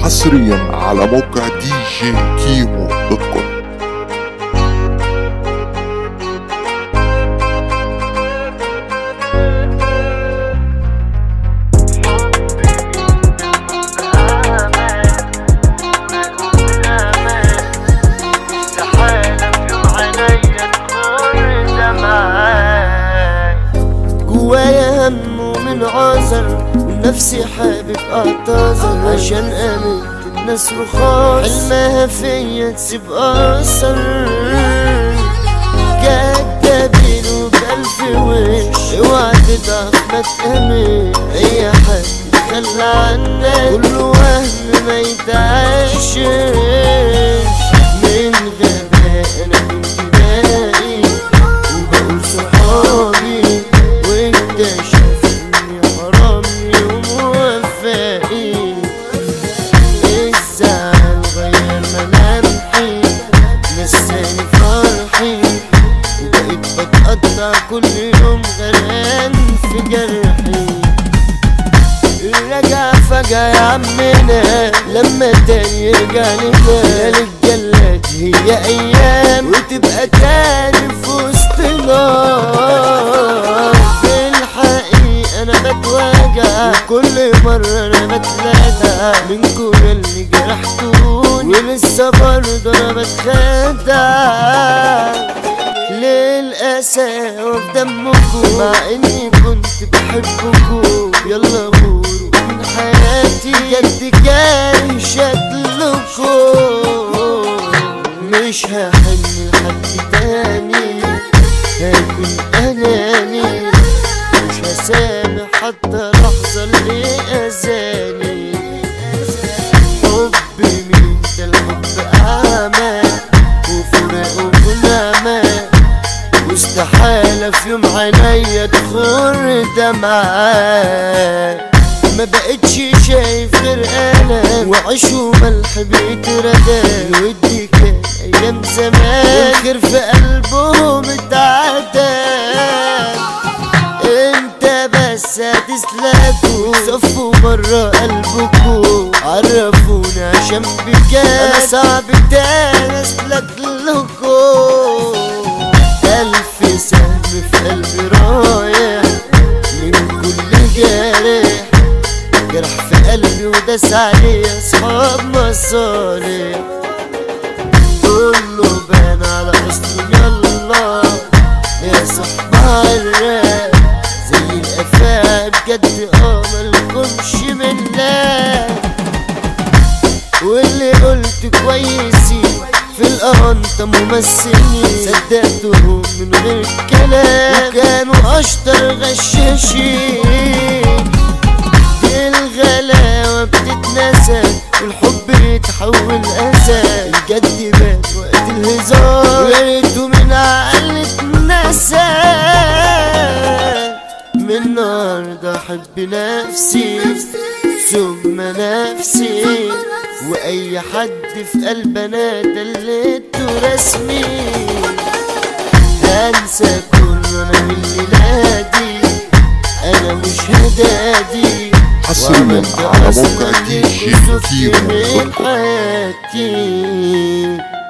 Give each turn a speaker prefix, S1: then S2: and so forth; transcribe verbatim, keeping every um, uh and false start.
S1: حصريا على موقع دي جي كيمو دوت كوم.
S2: جوايا هم ومن عذر ونفسي حابب اعتذر عشان امنت الناس رخاص حلمها فيا تسيب اثر كدابين وبألف وش اوعى تضعف ما تأمن اي حد يتخلى عنك كل وهم ما يتعاشش من غباء انا كنت باقي وبقول صحابي واكتشفني حرامي وموفقي الزعل غير ملامحي نساني فرحي وبقيت بتقطع كل يوم غرقان في جرحي الرجع فجأة يا عمنا لما تاني يرجع لنا للجلاد هي ايام وتبقى تاني في وسطنا في الحقيقة انا بتواجع وكل مرة انا بتلاتع من كل اللي جرحتوني ولسه برضه انا بتخدع للقساوة في دمكم مع اني كنت بحبكم يلا غوروا من حياتي جد كاره شكلكم مش هحن لحد تاني هكون اناني مش هسامح حتى لحظة اللي اذاني حب مين ده الحب اعمى وفراق ونعمة واستحالة في يوم عينيا تخر دمعة ما بقتش شايف غير ألم وعيش وملح بيتردى ودي كان أيام زمان الخير في قلبهم اتعدى امتى بس هتسلكوا صفوا برا قلبكوا عرفوني عشان بكام أنا صعب تاني أسلك لكم ألف سهم في قلبي رايح من كل جارح جرح في قلبي وداس عليه أصحاب مصالح كله بان على أصله يلا يا صحبة عالراق زي الأفاعي بجد اه ملكمش منا واللي قلت كويسين في الأنطة ممثلين صدقتهم من غير كلام وكانوا أشطر غشاشين دي الغلاوة بتتنسى والحب يتحول أسى الجد بان وقت الهزار وياريته من عقل اتنسى من النهاردة أحب نفسي ثم نفسي واي حد في قلبنا دلته رسمي هنسى كل انا من الليلة دي انا مش هدادي
S1: حصريا على موقع دي جي كيمو دوت كوم.
S2: حياتي.